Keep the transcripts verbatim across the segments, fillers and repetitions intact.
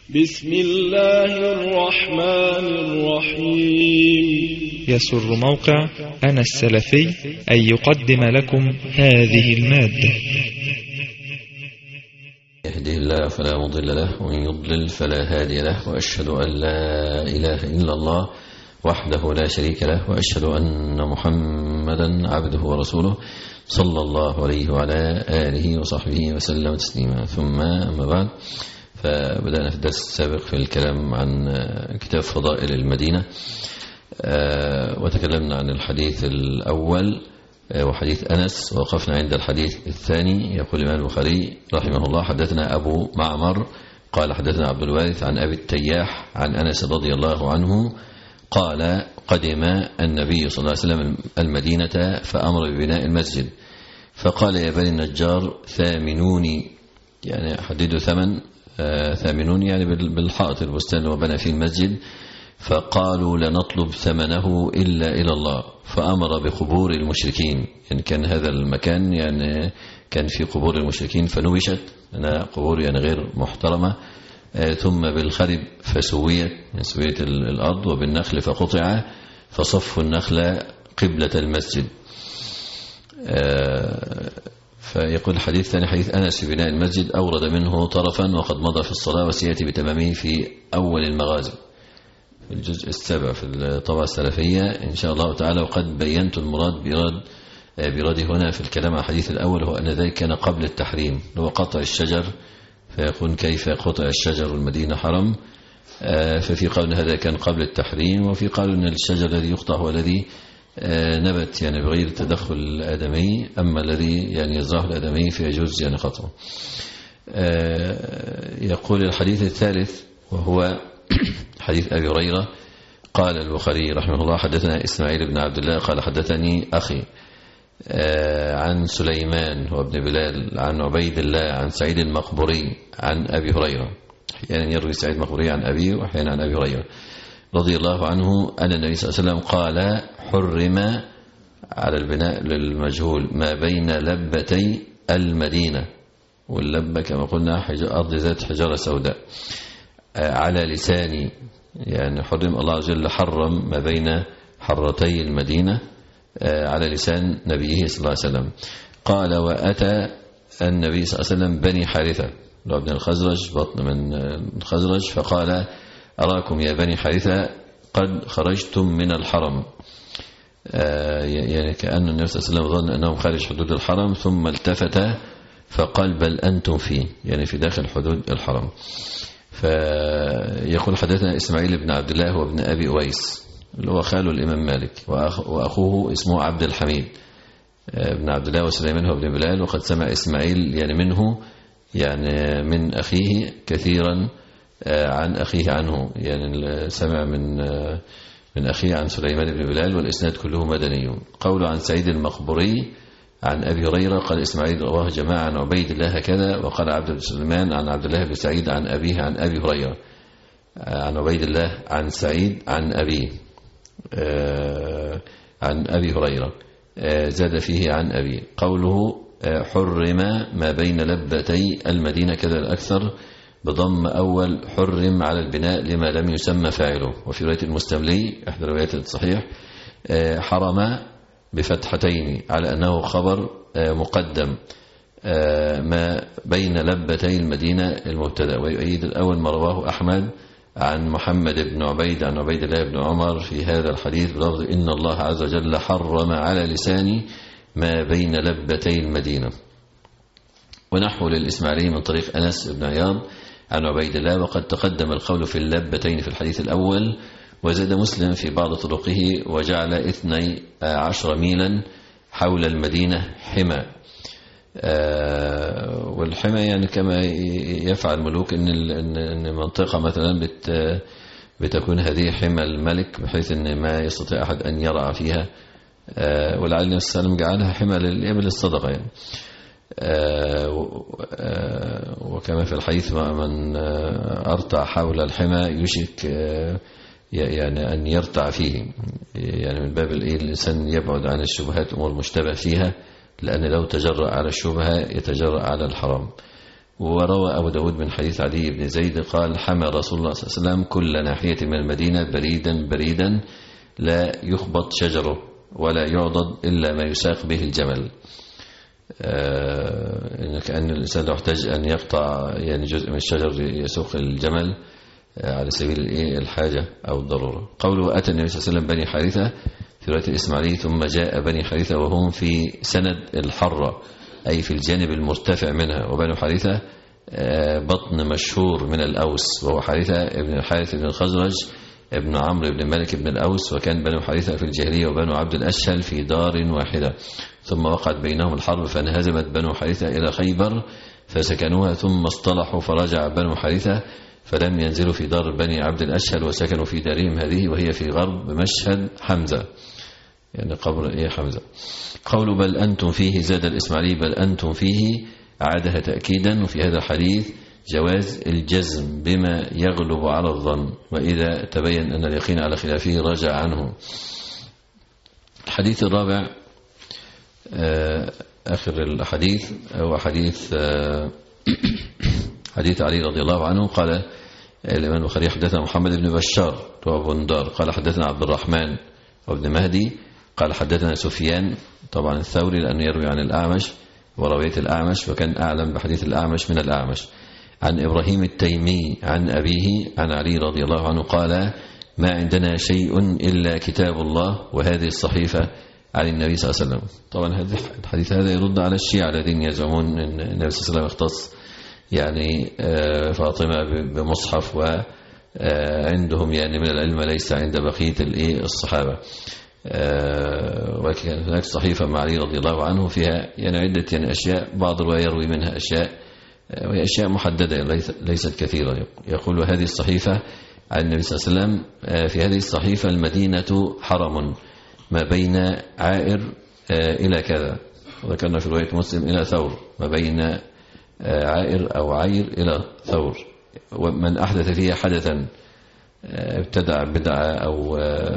بسم الله الرحمن الرحيم. يسر موقع أنا السلفي أن يقدم لكم هذه المادة. يهديه الله فلا مضل له ومن يضلل فلا هادي له، وأشهد أن لا إله إلا الله وحده لا شريك له، وأشهد أن محمدا عبده ورسوله صلى الله عليه وعلى آله وصحبه وسلم تسليما. ثم أما بعد، فبدأنا في الدرس السابق في الكلام عن كتاب فضائل المدينة، وتكلمنا عن الحديث الأول وحديث أنس، ووقفنا عند الحديث الثاني. يقول الإمام البخاري رحمه الله: حدثنا أبو معمر قال حدثنا عبد الوارث عن أبي التياح عن أنس رضي الله عنه قال: قدم النبي صلى الله عليه وسلم المدينة فأمر ببناء المسجد، فقال: يا بني النجار ثامنوني، يعني حددوا ثمن، ثامنوني يعني بالحائط البستان وبنى فيه المسجد. فقالوا: لنطلب ثمنه إلا إلى الله، فأمر بقبور المشركين، يعني كان هذا المكان يعني كان في قبور المشركين فنبشت، أنا قبور يعني غير محترمة، ثم بالخرب فسويت، يعني سويت الأرض، وبالنخل فقطع، فصفوا النخل قبلة المسجد. فيقول الحديث الثاني حديث أنس في بناء المسجد، أورد منه طرفا وقد مضى في الصلاة، وسيأتي بتمامه في أول المغازي في الجزء السابع في الطبعة السلفية إن شاء الله تعالى. وقد بينت المراد بإراد بإراده هنا في الكلام عن الحديث الأول، هو أن ذلك كان قبل التحريم، هو قطع الشجر، فيكون كيف قطع الشجر والمدينة حرم. ففي قول هذا كان قبل التحريم، وفي قول أن الشجر الذي يقطع هو الذي نبت يعني بغير تدخل الآدمي، أما الذي يعني يزرعه الآدمي فيجوز يعني قطعه. يقول الحديث الثالث وهو حديث أبي هريرة. قال البخاري رحمه الله: حدثنا إسماعيل بن عبد الله قال حدثني أخي عن سليمان هو ابن بلال عن عبيد الله عن سعيد المقبوري عن أبي هريرة، يعني يروي سعيد المقبوري عن أبيه وأحيانا عن أبي هريرة رضي الله عنه أن النبي صلى الله عليه وسلم قال: حرم على البناء للمجهول ما بين لبتي المدينة، واللبة كما قلنا أرض ذات حجارة سوداء، على لساني، يعني حرم الله عز وجل حرم ما بين حرتي المدينة على لسان نبيه صلى الله عليه وسلم. قال: وأتى النبي صلى الله عليه وسلم بني حارثة، لو ابن الخزرج بطن من الخزرج، فقال: أراكم يا بني حارثة قد خرجتم من الحرم، يعني كأن النبي صلى الله عليه وسلم ظن أنهم خارج حدود الحرم، ثم التفت فقال: بل أنتم فيه، يعني في داخل حدود الحرم. فيقول: حدثنا إسماعيل بن عبد الله وابن أبي أويس، اللي هو خاله الإمام مالك، وأخوه اسمه عبد الحميد ابن عبد الله، وسليمان هو ابن بلال. وقد سمع إسماعيل يعني منه، يعني من أخيه كثيرا عن أخيه عنه، يعني سمع من من أخيه عن سليمان بن بلال، والإسناد كله مدني. قوله عن سعيد المقبوري عن أبي هريرة قال إسماعيل رواه جماعة عن عبيد الله هكذا، وقال عبد بن سليمان عن عبد الله بن سعيد عن أبيه عن أبي هريرة، عن عبيد الله عن سعيد عن أبيه عن أبي هريرة، زاد فيه عن أبي. قوله حرم ما بين لبتي المدينة كذا الأكثر بضم أول حرم على البناء لما لم يسمى فاعله. وفي رواية المستملي إحدى روايات الصحيح حرم بفتحتين على أنه خبر مقدم ما بين لبتي المدينة المبتدأ. ويؤيد الأول ما رواه أحمد عن محمد بن عبيد عن عبيد الله بن عمر في هذا الحديث بلفظ: إن الله عز وجل حرم على لساني ما بين لبتي المدينة. ونحو للإسماعيلي من طريق أنس بن عياض عن عبيد الله، وقد تقدم القول في اللبتين في الحديث الأول. وزاد مسلم في بعض طرقه: وجعل اثني عشر ميلا حول المدينة حمى. والحمى يعني كما يفعل الملوك، إن منطقة مثلا بت بتكون هذه حمى الملك، بحيث أن ما يستطيع أحد أن يرعى فيها، ولعل النبي صلى الله عليه وسلم جعلها حمى للإبل الصدقة يعني. وكما في الحديث: من أرتع حول الحمى يشك يعني أن يرتع فيه، يعني من باب الإنسان يبعد عن الشبهات، أمور مشتبه فيها، لأن لو تجرأ على الشبهة يتجرأ على الحرام. وروى أبو داود من حديث عدي بن زيد قال حمى رسول الله صلى الله عليه وسلم كل ناحية من المدينة بريدا بريدا لا يخبط شجره ولا يعضد إلا ما يساق به الجمل. آه كأن الإنسان لو احتاج أن يقطع يعني جزء من الشجر يسوق الجمل آه على سبيل الحاجة أو الضرورة. قوله أتى النبي صلى الله عليه وسلم بني حارثة في رواية الإسماعيلي ثم جاء بني حارثة وهم في سند الحرة أي في الجانب المرتفع منها. وبني حارثة آه بطن مشهور من الأوس وهو حارثة ابن الحارث بن الخزرج ابن عمرو بن مالك بن الأوس. وكان بنو حارثة في الجاهلية وبنو عبد الأشهل في دار واحدة ثم وقعت بينهم الحرب فانهزمت بنو حارثة إلى خيبر فسكنوها ثم اصطلحوا فرجع بنو حارثة فلم ينزلوا في دار بني عبد الأشهل وسكنوا في دارهم هذه وهي في غرب مشهد حمزة يعني قبر إيه حمزة. قولوا بل أنتم فيه زاد الإسماعيلي بل أنتم فيه عادها تأكيدا. وفي هذا الحديث جواز الجزم بما يغلب على الظن وإذا تبين أن اليقين على خلافه رجع عنه. الحديث الرابع آخر الحديث هو حديث حديث علي رضي الله عنه. قال الإمام البخاري حدثنا محمد بن بشار وبندار قال حدثنا عبد الرحمن وابن مهدي قال حدثنا سفيان طبعا الثوري لأنه يروي عن الأعمش ورواية الأعمش وكان أعلم بحديث الأعمش من الأعمش عن إبراهيم التيمي عن أبيه عن علي رضي الله عنه قال ما عندنا شيء إلا كتاب الله وهذه الصحيفة عن النبي صلى الله عليه وسلم. طبعا هذا الحديث هذا يرد على الشيعة الذين يزعمون أن النبي صلى الله عليه وسلم اختص يعني فاطمة بمصحف وعندهم يعني من العلم ليس عند بقية الصحابة. وكان هناك صحيفة مع علي رضي الله عنه فيها يعني عدة يعني أشياء بعض الرواية يروي منها أشياء وهي أشياء محددة ليست كثيرة. يقول هذه الصحيفة عن النبي صلى الله عليه وسلم في هذه الصحيفة المدينة حرم ما بين عائر إلى كذا وذكرنا في رواية مسلم إلى ثور ما بين عائر أو عير إلى ثور ومن أحدث فيها حدثا ابتدع بدعة أو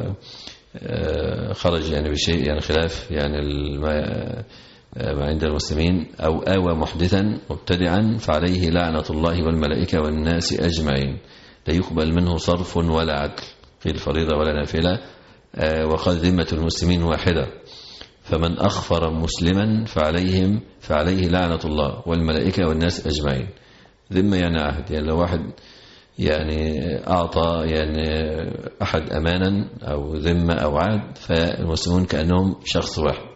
خرج يعني بشيء يعني خلاف يعني ما عند المسلمين أو آوى محدثا مبتدعا فعليه لعنة الله والملائكة والناس أجمعين لا يقبل منه صرف ولا عدل قيل فريضة ولا نافلة وقد ذمة المسلمين واحدة فمن أخفر مسلما فعليهم فعليه لعنة الله والملائكة والناس أجمعين. ذمة يعني عهد يعني لو واحد يعني أعطى يعني أحد أمانا أو ذمة أو عهد فالمسلمون كأنهم شخص واحد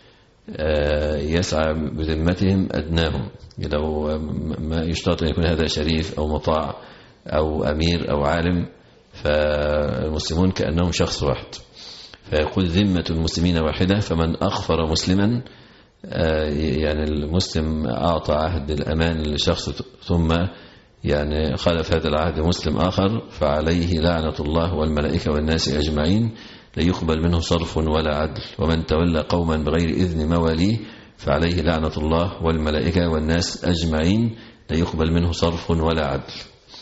يسعى بذمتهم أدناهم لو ما يشترط أن يكون هذا شريف أو مطاع أو أمير أو عالم فالمسلمون كأنهم شخص واحد. فيقول ذمة المسلمين واحدة فمن أخفر مسلما يعني المسلم أعطى عهد الأمان لشخص ثم يعني خالف هذا العهد مسلم آخر فعليه لعنة الله والملائكة والناس أجمعين لا يقبل منه صرف ولا عدل ومن تولى قوما بغير إذن مواليه فعليه لعنة الله والملائكة والناس أجمعين لا يقبل منه صرف ولا عدل.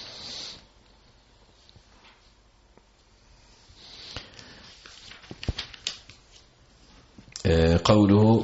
قوله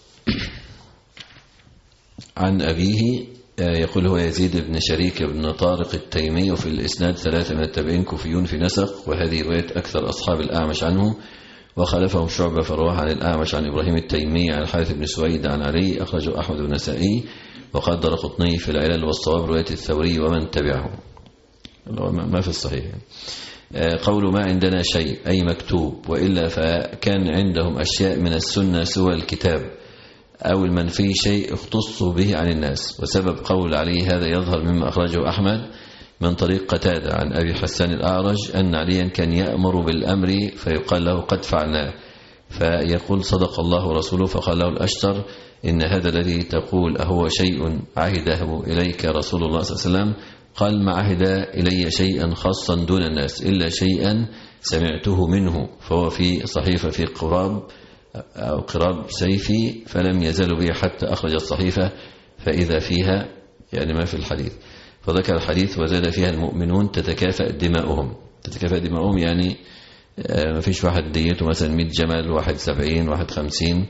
عن أبيه يقول هو يزيد بن شريك بن طارق التيمي وفي الإسناد ثلاثة من التابعين كوفيون في نسق وهذه رواية أكثر أصحاب الأعمش عنه وخالفهم شعبة فرواه عن الأعمش عن إبراهيم التيمي عن الحارث بن سويد عن علي أخرجه أحمد بن نسائي وقد درقطني في العلل والصواب رواية الثوري ومن تبعه ما في الصحيح. قول ما عندنا شيء أي مكتوب وإلا فكان عندهم أشياء من السنة سوى الكتاب أو المنفي شيء اختصوا به عن الناس. وسبب قول عليه هذا يظهر مما أخرجه أحمد من طريق قتادة عن أبي حسان الأعرج أن عليا كان يأمر بالأمر فيقال له قد فعلناه فيقول صدق الله ورسوله فقال له الأشتر إن هذا الذي تقول أهو شيء عهده إليك رسول الله صلى الله عليه وسلم قال ما عهد إلي شيئا خاصا دون الناس إلا شيئا سمعته منه فهو في صحيفة في قراب أو قراب سيفي فلم يزال به حتى أخرج الصحيفة فإذا فيها يعني ما في الحديث فذكر الحديث وزاد فيها المؤمنون تتكافأ دماؤهم. تتكافأ دماؤهم يعني ما فيش واحد ديته مثلا مئة جمل واحد سبعين واحد خمسين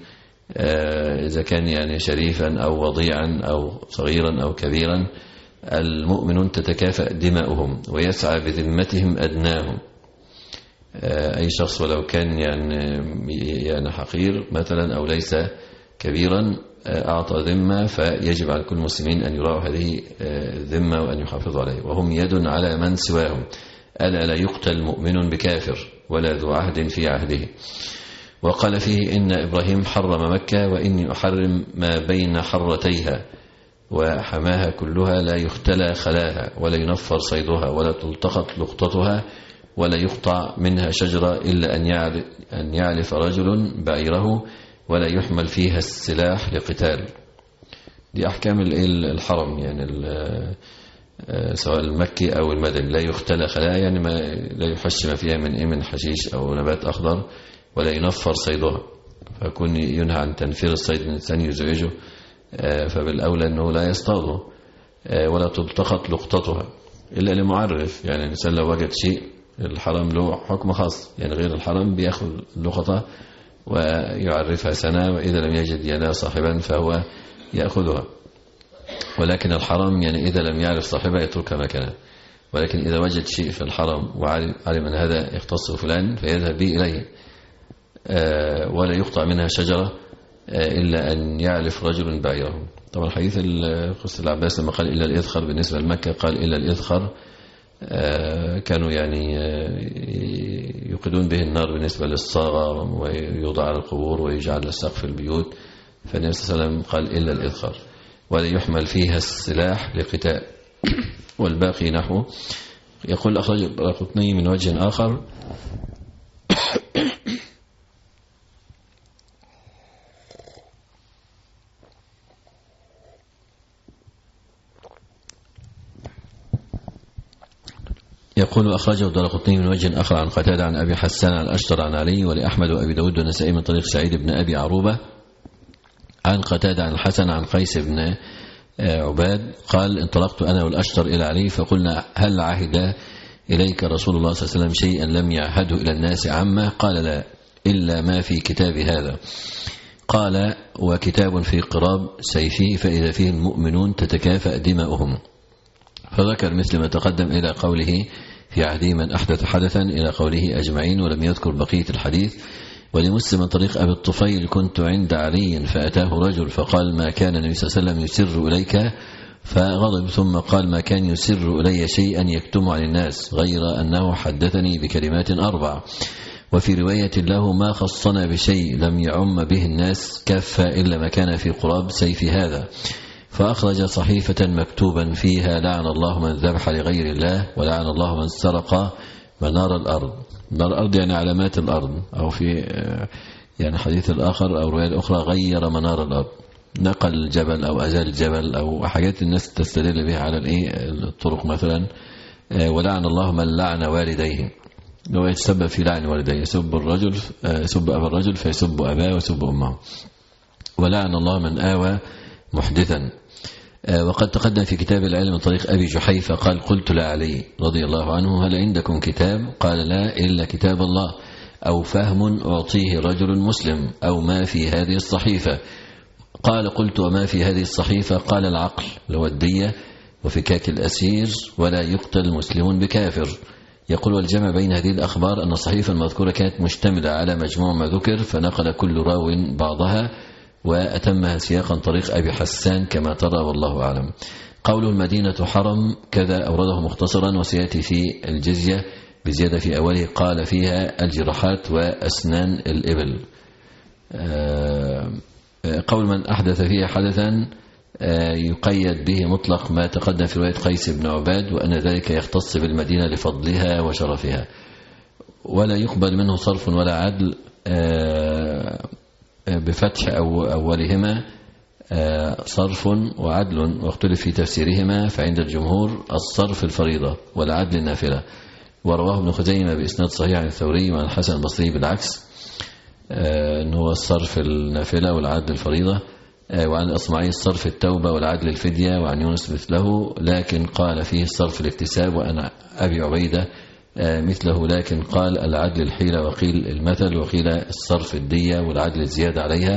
إذا كان يعني شريفا أو وضيعا أو صغيرا أو كبيرا، المؤمنون تتكافأ دماؤهم ويسعى بذمتهم أدناهم. أي شخص ولو كان يعني يعني حقير مثلا أو ليس كبيرا أعطى ذمة، فيجب على كل المسلمين أن يراعوا هذه الذمة وأن يحافظوا عليه، وهم يد على من سواهم. ألا لا يقتل مؤمن بكافر ولا ذو عهد في عهده. وقال فيه إن إبراهيم حرم مكة وإني أحرم ما بين حرتيها وحماها كلها، لا يختلى خلاها ولا ينفر صيدها ولا تلتقط لقطتها ولا يقطع منها شجرة إلا أن يعلف رجل بعيره ولا يحمل فيها السلاح لقتال. دي أحكام الحرم يعني سواء المكي أو المدني. لا يختلى خلاها يعني ما لا يحش ما فيها من من حشيش أو نبات أخضر، ولا ينفر صيدها، فيكون ينهى عن تنفير الصيد من الإنسان يزعجه، فبالأولى أنه لا يصطاده. ولا تلتقط لقطتها إلا لمعرف، يعني الإنسان لو وجد شيء الحرم له حكم خاص، يعني غير الحرم بيأخذ لقطة ويعرفها سنة، وإذا لم يجد يدا صاحبا فهو يأخذها. ولكن الحرم يعني إذا لم يعرف صاحبها يتركها مكانها، ولكن إذا وجد شيء في الحرم وعلم أن هذا يختص فلان فيذهب به إليه. ولا يقطع منها شجرة إلا أن يعلف رجل بعيره. طبعا حديث قصة العباس لما قال إلا الإذخر بالنسبة لمكة، قال إلا الإذخر كانوا يعني يوقدون به النار بالنسبة للصاغة ويوضع على القبور ويجعل لسقف البيوت، فالنبي صلى الله عليه وسلم قال إلا الإذخر ولا يحمل فيها السلاح لقتال. والباقي نحو. يقول أخرج الدارقطني من وجه آخر يقول أخرجه الدارقطني من وجه آخر عن قتادة عن أبي حسان عن الأشتر عن علي ولأحمد وأبي داود والنسائي من طريق سعيد بن أبي عروبة عن قتادة عن الحسن عن قيس بن عباد قال انطلقت أنا والأشتر إلى علي فقلنا هل عهد إليك رسول الله صلى الله عليه وسلم شيئا لم يعهده إلى الناس عامة؟ قال لا إلا ما في كتاب هذا. قال وكتاب في قراب سيفه فإذا فيه المؤمنون تتكافأ دماؤهم. فذكر مثل ما تقدم إلى قوله في عهده من أحدث حدثا إلى قوله أجمعين، ولم يذكر بقية الحديث. ولمسلم من طريق أبي الطفيل كنت عند علي فأتاه رجل فقال ما كان النبي صلى الله عليه وسلم يسر إليك؟ فغضب ثم قال ما كان يسر إلي شيئا يكتم عن الناس غير أنه حدثني بكلمات أربع. وفي رواية له ما خصنا بشيء لم يعم به الناس كافة إلا ما كان في قراب سيف هذا. فأخرج صحيفة مكتوبا فيها لعن الله من ذبح لغير الله ولعن الله من سرق منار الأرض. منار الأرض يعني علامات الأرض، أو في يعني حديث الآخر أو رواية الأخرى غير منار الأرض، نقل الجبل أو أزال الجبل أو حاجات الناس تستدل بها على الطرق مثلا. ولعن الله من لعن والديه، لو يتسبب في لعن والديه، يسب الرجل يسب أبا الرجل فيسب أباه ويسب أمه. ولعن الله من آوى محدثا. وقد تقدم في كتاب العلم من طريق أبي جحيفة قال قلت لعلي رضي الله عنه هل عندكم كتاب؟ قال لا إلا كتاب الله أو فهم أعطيه رجل مسلم أو ما في هذه الصحيفة. قال قلت وما في هذه الصحيفة؟ قال العقل لو الدية وفكاك الأسير ولا يقتل مسلم بكافر. يقول والجمع بين هذه الأخبار أن الصحيفة المذكورة كانت مشتملة على مجموع ما ذكر، فنقل كل راو بعضها وأتمها سياقا طريق أبي حسان كما ترى والله أعلم. قول المدينة حرم كذا أورده مختصرا وسيأتي في الجزية بزيادة في أوله قال فيها الجراحات وأسنان الإبل. قول من أحدث فيها حدثا يقيد به مطلق ما تقدم في رواية قيس بن عباد وأن ذلك يختص بالمدينة لفضلها وشرفها، ولا يقبل منه صرف ولا عدل بفتح أو أولهما صرف وعدل، واختلف في تفسيرهما، فعند الجمهور الصرف الفريضة والعدل النافلة. ورواه ابن خزيمة بإسناد صحيح عن الثوري وعن الحسن البصري بالعكس أنه هو الصرف النافلة والعدل الفريضة، وعن الأصمعي الصرف التوبة والعدل الفدية، وعن يونس مثله لكن قال فيه الصرف الاكتساب، وأنا أبي عبيدة مثله لكن قال العدل الحيلة، وقيل المثل، وقيل الصرف الدية والعدل الزيادة عليها.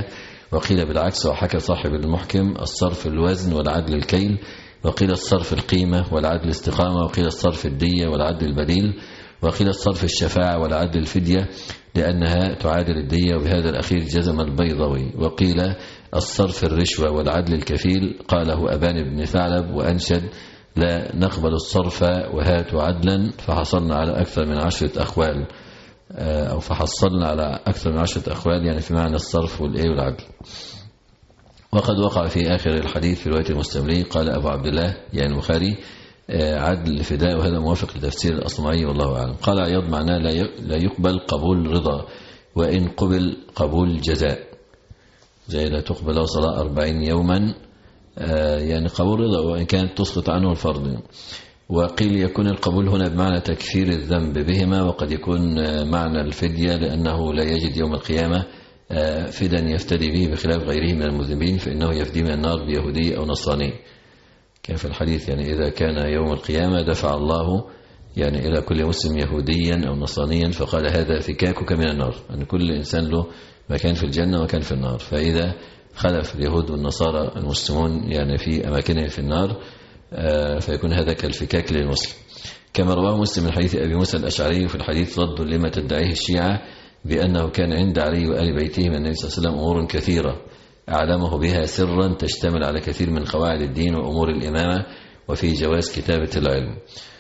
وقيل بالعكس وحكى صاحب المحكم الصرف الوزن والعدل الكيل، وقيل الصرف القيمة والعدل استقامة، وقيل الصرف الدية والعدل البديل، وقيل الصرف الشفاعة والعدل الفدية لأنها تعادل الدية، وبهذا الأخير جزم البيضوي. وقيل الصرف الرشوة والعدل الكفيل، قاله أبان بن ثعلب وأنشد لا نقبل الصرف وهات عدلا، فحصلنا على أكثر من عشرة أقوال، أو فحصلنا على أكثر من عشرة أقوال يعني في معنى الصرف والإيه والعدل. وقد وقع في آخر الحديث في رواية المستملي قال أبو عبد الله يعني البخاري عدل فداء، وهذا موافق لتفسير الأصمعي والله أعلم. قال عياض معناه لا يقبل قبول رضا، وإن قبل قبول جزاء، زي لا تقبل صلاة أربعين يوما يعني قبول رضا وإن كانت تسقط عنه الفرض. وقيل يكون القبول هنا بمعنى تكفير الذنب بهما، وقد يكون معنى الفدية لأنه لا يجد يوم القيامة فدا يفتدي به بخلاف غيره من المذنبين، فإنه يفدي من النار بيهودي أو نصراني. كان في الحديث يعني إذا كان يوم القيامة دفع الله يعني إلى كل مسلم يهوديا أو نصرانيا فقال هذا فكاكك من النار، أن يعني كل إنسان له مكان في الجنة ومكان في النار، فإذا خلف اليهود والنصارى المسلمون يعني في أماكنهم في النار فيكون هذا كالفكاك للمسلم. كما رواه مسلم من حديث أبي موسى الأشعري في الحديث رد لما تدعيه الشيعة بأنه كان عند علي وآل بيته من النبي صلى الله عليه وسلم أمور كثيرة أعلمه بها سرا تشتمل على كثير من قواعد الدين وأمور الإمامة وفي جواز كتابة العلم.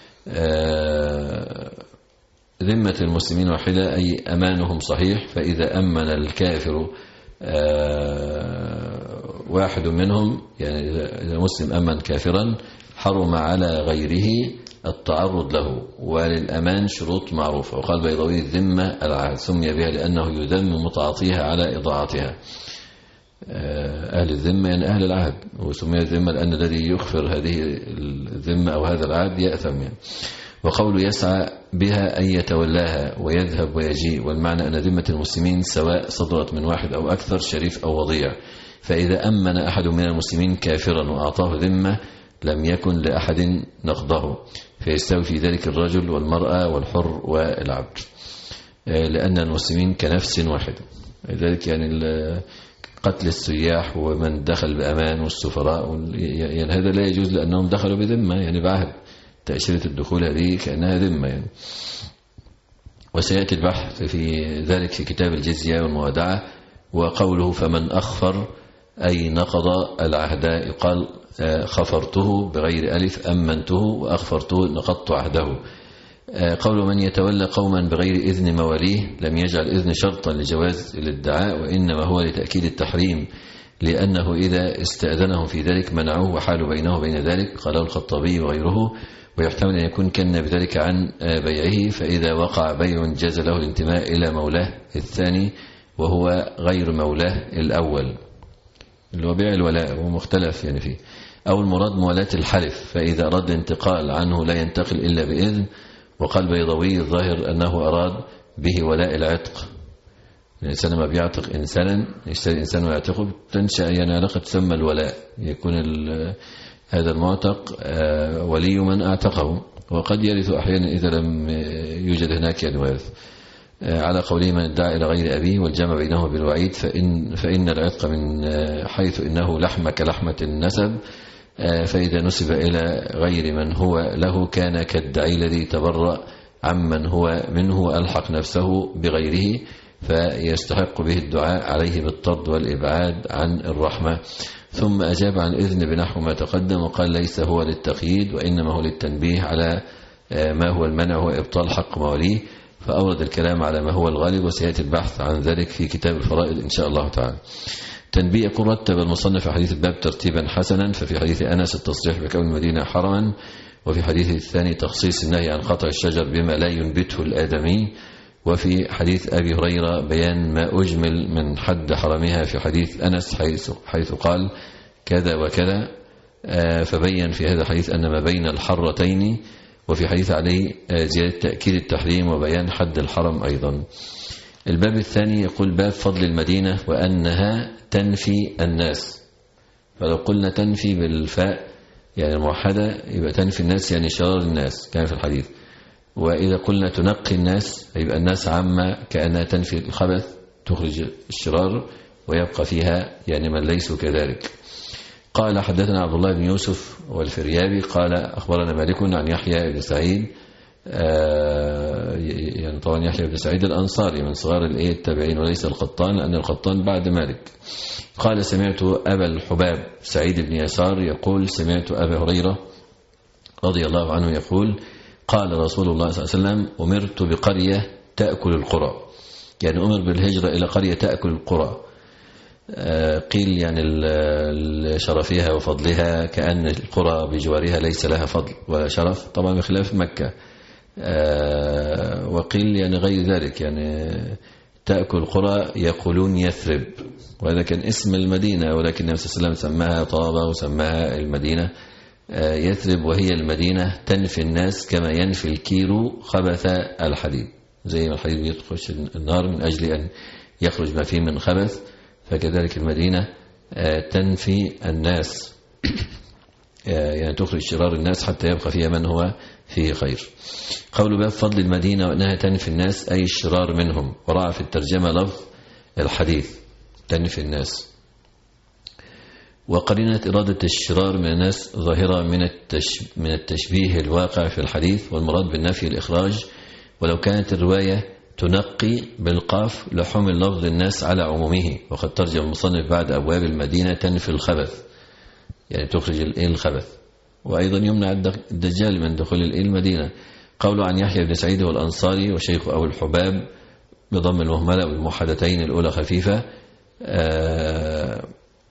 ذمة المسلمين واحدة أي أمانهم صحيح، فإذا أمن الكافر واحد منهم يعني إذا مسلم أمن كافرا حرم على غيره التعرض له، وللأمان شروط معروفة. وقال بيضاوي الذمة العهد سمي بها لأنه يذم متعاطيها على إضاعتها. أهل الذمة يعني أهل العهد، وسمي الذمة لأن الذي يخفر هذه الذمة أو هذا العهد يأثم يعني. وقول يسعى بها أن يتولاها ويذهب ويجيء، والمعنى أن ذمة المسلمين سواء صدرت من واحد أو أكثر شريف أو وضيع، فإذا أمن أحد من المسلمين كافرا وأعطاه ذمة لم يكن لأحد نقضه، فيستوي في ذلك الرجل والمرأة والحر والعبد، لأن المسلمين كنفس واحدة. لذلك يعني قتل السياح ومن دخل بأمان والسفراء يعني هذا لا يجوز لأنهم دخلوا بذمة يعني بعهد، تأشيرة الدخول هذه كأنها ذمة يعني. وسيأتي البحث في ذلك في كتاب الجزية والموادعة. وقوله فمن أخفر أي نقض العهد، يقال خفرته بغير ألف أمنته وأخفرته نقضت عهده. قول من يتولى قوما بغير إذن مواليه لم يجعل إذن شرطا لجواز الادعاء، وإنما هو لتأكيد التحريم، لأنه إذا استأذنهم في ذلك منعوه وحالوا بينه وبين ذلك، قاله الخطابي وغيره. ويحتمل أن يكون كان بذلك عن بيعه، فإذا وقع بيع جاز له الانتماء إلى مولاه الثاني وهو غير مولاه الأول، اللي هو بيع الولاء ومختلف يعني فيه. أو المراد موالاة الحلف، فإذا أراد الانتقال عنه لا ينتقل إلا بإذن. وقال بيضاوي الظاهر أنه أراد به ولاء العتق، الإنسان لما بيعتق إنسانا يشتري إنسان ويعتقه تنشأ يعني علاقة تسمى الولاء، يكون هذا المعتق ولي من أعتقه، وقد يرث أحيانا إذا لم يوجد هناك يعني وارث. على قوله من ادعى إلى غير أبيه والجمع بينه بالوعيد، فإن, فإن العتق من حيث إنه لحم كلحمة النسب، فإذا نسب إلى غير من هو له كان كالدعي الذي تبرأ عمن هو منه وألحق نفسه بغيره، فيستحق به الدعاء عليه بالطرد والإبعاد عن الرحمة. ثم أجاب عن إذن بنحو ما تقدم، وقال ليس هو للتقييد وإنما هو للتنبيه على ما هو المنع وإبطال حق مواليه، فأورد الكلام على ما هو الغالب، وسيأتي البحث عن ذلك في كتاب الفرائض إن شاء الله تعالى. تنبيه يكون رتب المصنف في حديث الباب ترتيبا حسنا، ففي حديث أنس التصريح بكون المدينة حرما، وفي حديث الثاني تخصيص النهي عن قطع الشجر بما لا ينبته الآدمي، وفي حديث أبي هريرة بيان ما أجمل من حد حرمها في حديث أنس حيث, حيث قال كذا وكذا، فبين في هذا الحديث أن ما بين الحرتين، وفي حديث عليه زيادة تأكيد التحريم وبيان حد الحرم أيضا. الباب الثاني يقول باب فضل المدينة وأنها تنفي الناس، فلو قلنا تنفي بالفاء يعني الموحدة يبقى تنفي الناس يعني شرار الناس كان في الحديث، وإذا قلنا تنقي الناس يبقى الناس عامة كأنها تنفي الخبث تخرج الشرار، ويبقى فيها يعني من ليسوا كذلك. قال حدثنا عبد الله بن يوسف والفريابي قال أخبرنا مالك عن يحيى بن سعيد، آه يعني طبعا يحيى بن سعيد الأنصاري من صغار الايه التابعين وليس القطان، لأن القطان بعد مالك. قال سمعت أبا الحباب سعيد بن يسار يقول سمعت أبا هريرة رضي الله عنه يقول قال رسول الله صلى الله عليه وسلم أمرت بقرية تأكل القرى، يعني أمر بالهجرة إلى قرية تأكل القرى. قيل يعني لشرفها وفضلها كأن القرى بجوارها ليس لها فضل ولا شرف، طبعا بخلاف مكة. وقيل يعني غير ذلك، يعني تأكل القرى يقولون يثرب، وهذا كان اسم المدينة، ولكن النبي صلى الله عليه وسلم سماها طابة وسماها المدينة يثرب، وهي المدينة تنفي الناس كما ينفي الكيلو خبث الحديد، زي ما الحديد يدخل النار من أجل أن يخرج ما فيه من خبث، فكذلك المدينة تنفي الناس يعني تخرج شرار الناس حتى يبقى فيها من هو فيه خير. قول باب فضل المدينة وأنها تنفي الناس أي الشرار منهم، ورأى في الترجمة لفظ الحديث تنفي الناس. وقرينة إرادة الشرار من الناس ظاهرة من من التشبيه الواقع في الحديث، والمراد بالنفي الإخراج، ولو كانت الرواية تنقي بالقاف لحمل لفظ الناس على عمومه، وقد ترجم المصنف بعد أبواب المدينة تنفي الخبث، يعني تخرج الخبث، وأيضا يمنع الدجال من دخول المدينة. قوله عن يحيى بن سعيد والأنصاري وشيخ أو الحباب بضم المهملة والموحدتين الأولى خفيفة، آآ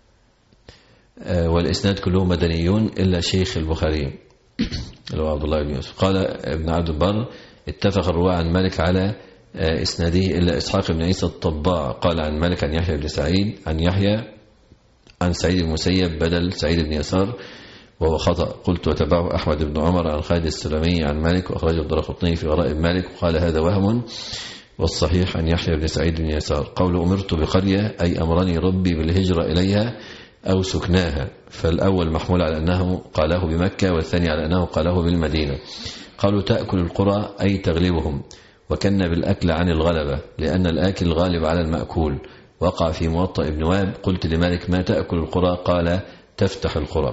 آآ والإسناد كلهم مدنيون إلا شيخ البخاري اللي هو عبد الله بن يوسف. قال ابن عبد البر اتفق الرواة عن مالك على إسناده إلا إسحاق بن عيسى الطباع قال عن مالك عن يحيى بن سعيد عن يحيى عن سعيد المسيب بدل سعيد بن يسار وهو خطأ. قلت وتبعه أحمد بن عمر عن خالد السلمي عن مالك، وأخرجه الدرقطني في غرائب مالك وقال هذا وهم، والصحيح عن يحيى بن سعيد بن يسار. قول أمرت بقرية أي أمرني ربي بالهجرة إليها أو سكناها، فالأول محمول على أنه قاله بمكة، والثاني على أنه قاله بالمدينة. قالوا تأكل القرى أي تغلبهم، وكن بالأكل عن الغلبة لأن الآكل غالب على المأكول. وقع في موطأ ابن وهب قلت لمالك ما تأكل القرى؟ قال تفتح القرى،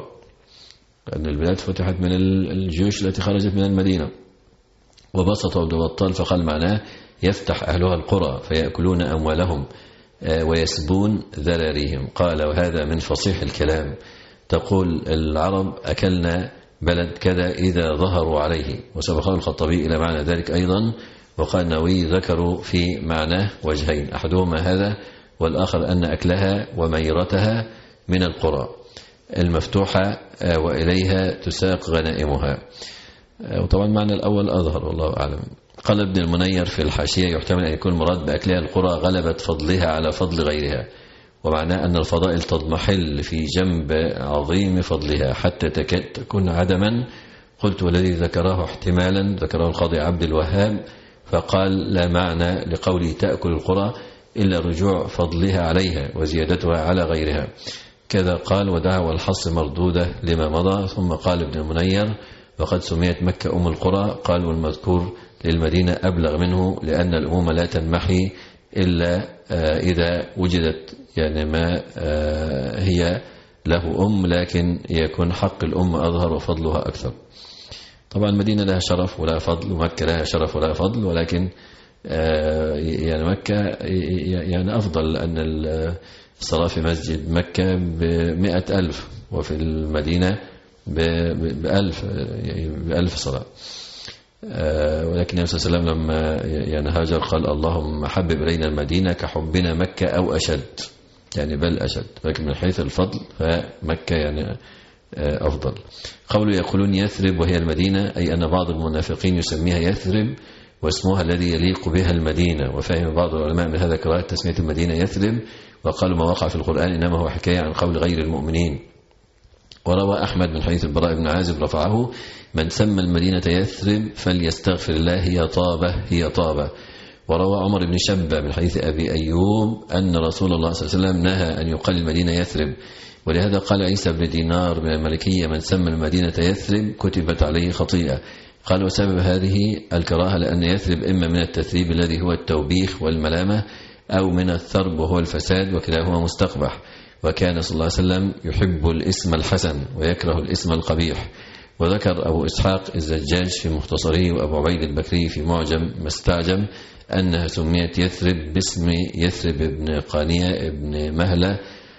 لأن البلاد فتحت من الجيوش التي خرجت من المدينة. وبسط ابن بطال فقال معناه يفتح أهلها القرى فيأكلون أموالهم ويسبون ذراريهم. قال وهذا من فصيح الكلام، تقول العرب أكلنا بلد كذا إذا ظهروا عليه. وسبقه الخطبي إلى معنى ذلك أيضا، وقال نووي ذكروا في معناه وجهين، أحدهما هذا والآخر أن أكلها وميرتها من القرى المفتوحة وإليها تساق غنائمها. وطبعا معنى الأول أظهر والله أعلم. قال ابن المنير في الحاشية يحتمل أن يكون مراد بأكلها القرى غلبت فضلها على فضل غيرها، ومعناه أن الفضائل تضمحل في جنب عظيم فضلها حتى تكاد تكون عدما. قلت والذي ذكره احتمالا ذكره القاضي عبد الوهاب، فقال لا معنى لقوله تأكل القرى إلا رجوع فضلها عليها وزيادتها على غيرها. كذا قال ودعوى الحص مردودة لما مضى. ثم قال ابن المنير وقد سميت مكة أم القرى، قال والمذكور للمدينة أبلغ منه لأن الأمومة لا تنمحي إلا إذا وجدت يعني ما هي له أم، لكن يكون حق الأم أظهر وفضلها أكثر. طبعا المدينة لها شرف ولا فضل، ومكة لها شرف ولا فضل، ولكن يعني مكة يعني أفضل، لأن الصلاة في مسجد مكة بمئة ألف وفي المدينة بألف بألف صلاة. ولكن النبي صلى الله عليه وسلم لما يعني هاجر قال اللهم حبب إلينا المدينة كحبنا مكة أو أشد، يعني بل أشد، لكن من حيث الفضل فمكة يعني أفضل. قولوا يقولون يثرب وهي المدينة، أي أن بعض المنافقين يسميها يثرب واسمها الذي يليق بها المدينة. وفهم بعض العلماء من هذا كراهة تسمية المدينة يثرب، وقالوا ما وقع في القرآن إنما هو حكاية عن قول غير المؤمنين. وروى أحمد من حديث البراء بن عازب رفعه من سمى المدينة يثرب فليستغفر الله هي طابة هي طابة. وروى عمر بن شبة من حديث أبي أيوب أن رسول الله صلى الله عليه وسلم نهى أن يقال المدينة يثرب، ولهذا قال عيسى بن دينار من الملكية من سمى المدينة يثرب كتبت عليه خطيئة. قال وسبب هذه الكراهة لأن يثرب إما من التثريب الذي هو التوبيخ والملامة، أو من الثرب وهو الفساد، وكلاهما مستقبح. وكان صلى الله عليه وسلم يحب الاسم الحسن ويكره الاسم القبيح. وذكر أبو إسحاق الزجاج في مختصره وأبو عبيد البكري في معجم مستعجم أنها سميت يثرب باسم يثرب ابن قانية ابن مهلة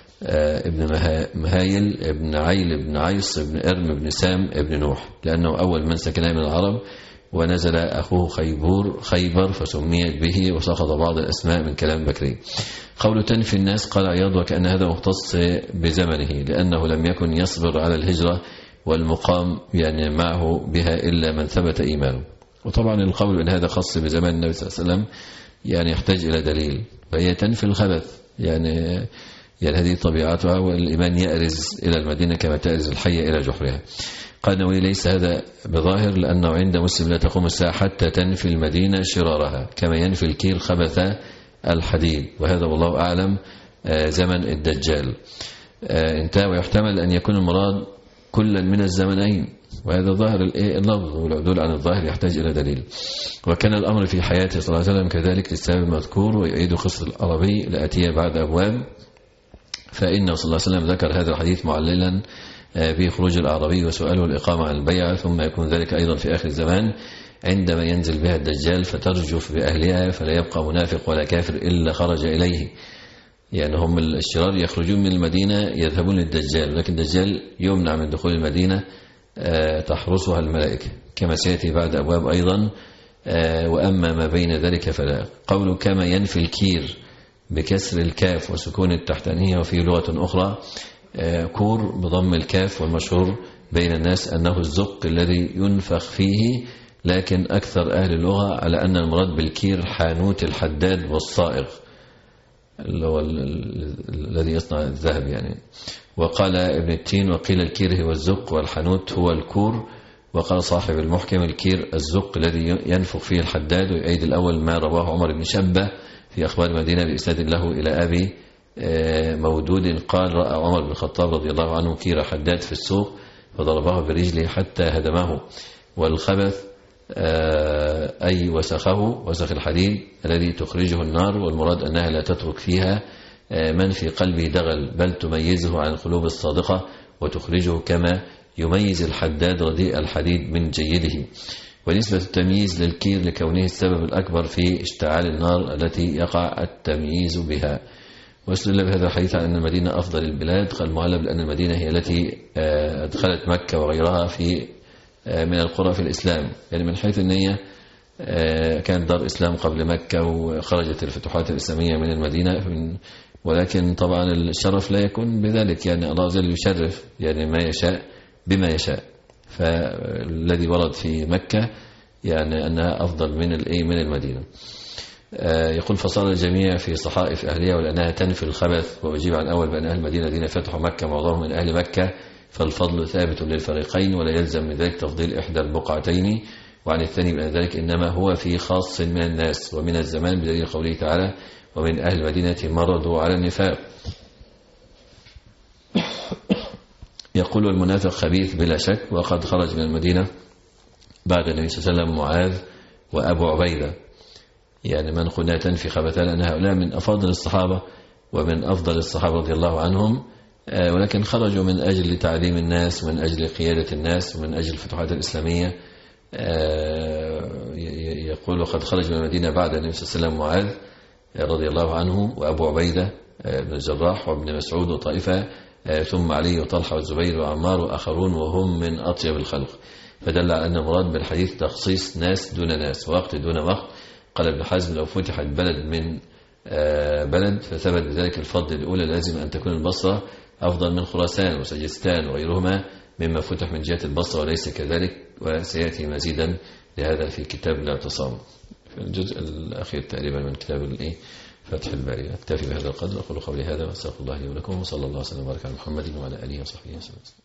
ابن مهايل ابن عيل ابن عيص ابن إرم ابن سام ابن نوح، لأنه أول من سكنها من العرب، ونزل أخوه خيبور خيبر فسميت به، وسقط بعض الأسماء من كلام بكري. قول تنفي الناس قال عياض وكأن هذا مختص بزمنه، لأنه لم يكن يصبر على الهجرة والمقام يعني معه بها إلا من ثبت إيمانه. وطبعا القول بأن هذا خاص بزمان النبي صلى الله عليه وسلم يعني يحتاج إلى دليل، فهي تنفي الخبث، يعني يعني هذه طبيعتها، والإيمان يأرز إلى المدينة كما تأرز الحية إلى جحرها. قال نووي ليس هذا بظاهر، لأنه عند مسلم لا تقوم الساعة حتى تنفي المدينة شرارها كما ينفي الكير خبث الحديد، وهذا والله أعلم زمن الدجال انتهى. ويحتمل أن يكون المراد كلا من الزمنين، وهذا ظاهر اللفظ، والعدول عن الظاهر يحتاج إلى دليل. وكان الأمر في حياته صلى الله عليه وسلم كذلك للسبب المذكور، ويعيد قصة العربي لأتيه بعد أبواب، فإنه صلى الله عليه وسلم ذكر هذا الحديث معللا في خروج الأعرابي وسؤاله الإقامة عن البيعة، ثم يكون ذلك أيضا في آخر الزمان عندما ينزل بها الدجال فترجف بأهلها، فلا يبقى منافق ولا كافر إلا خرج إليه. يعني هم الشرار يخرجون من المدينة يذهبون للدجال، لكن الدجال يمنع من دخول المدينة تحرسها الملائكة كما سيأتي بعد أبواب أيضا. وأما ما بين ذلك فلا. قوله كما ينفي الكير بكسر الكاف وسكون التحتانية، وفي لغة أخرى كور بضم الكاف، والمشهور بين الناس أنه الزق الذي ينفخ فيه، لكن أكثر أهل اللغة على أن المراد بالكير حانوت الحداد والصائغ اللي هو الذي يصنع الذهب يعني. وقال ابن التين وقيل الكير هو الزق والحانوت هو الكور. وقال صاحب المحكم الكير الزق الذي ينفخ فيه الحداد. ويؤيد الأول ما رواه عمر بن شبة في أخبار المدينة بإسناد له إلى أبي مودود قال رأى عمر بن الخطاب رضي الله عنه كير حداد في السوق فضربه برجله حتى هدمه. والخبث أي وسخه، وسخ الحديد الذي تخرجه النار، والمراد أنها لا تترك فيها من في قلبه دغل، بل تميزه عن القلوب الصادقة وتخرجه كما يميز الحداد رديء الحديد من جيده. ونسبة التمييز للكير لكونه السبب الأكبر في اشتعال النار التي يقع التمييز بها. واستدل بهذا الحديث على أن المدينة أفضل البلاد، قال المؤلف لأن المدينة هي التي أدخلت مكة وغيرها في من القرى في الإسلام، يعني من حيث النية كانت دار إسلام قبل مكة، وخرجت الفتوحات الإسلامية من المدينة، ولكن طبعا الشرف لا يكون بذلك، يعني الله عز وجل يشرف يعني ما يشاء بما يشاء. فالذي ورد في مكة يعني أنها أفضل من الإيه من المدينة. يقول فصار الجميع في صحائف أهلها ولأنها تنفي الخبث. وأجيب عن أول بأن أهل المدينة الذين فتحوا مكة معظمهم من أهل مكة، فالفضل ثابت للفريقين ولا يلزم من ذلك تفضيل إحدى البقعتين. وعن الثاني بأن ذلك إنما هو في خاص من الناس ومن الزمان، بدليل قوله تعالى ومن أهل المدينة مرضوا على النفاق. يقول المنافق خبيث بلا شك، وقد خرج من المدينة بعد النبي صلى الله عليه وسلم معاذ وأبو عبيدة، يعني من قلنا تنفي خبثا، لأن هؤلاء من أفضل الصحابة ومن أفضل الصحابة رضي الله عنهم، ولكن خرجوا من أجل تعليم الناس ومن أجل قيادة الناس ومن أجل الفتوحات الإسلامية. يقول وقد خرج من المدينة بعد النبي صلى الله عليه وسلم معاذ رضي الله عنه وأبو عبيدة بن الجراح وابن مسعود وطائفة، ثم علي وطلحة والزبير وعمار وآخرون وهم من أطيب الخلق. فدل على أن المراد بالحديث تخصيص ناس دون ناس ووقت دون وقت. قال ابن حزم لو فتحت بلد من بلد فثبت بذلك الفضل الأولى لازم أن تكون البصرة أفضل من خراسان وسجستان وغيرهما مما فتح من جهة البصرة، وليس كذلك، وسيأتي مزيدا لهذا في كتاب الاعتصام في الجزء الأخير تقريبا من كتاب الإيه فتح الباري. أكتفي بهذا القدر، أقول قولي هذا وأستغفر الله لي ولكم، وصلى الله وسلم وبارك على محمد وعلى آله وصحبه وسلم.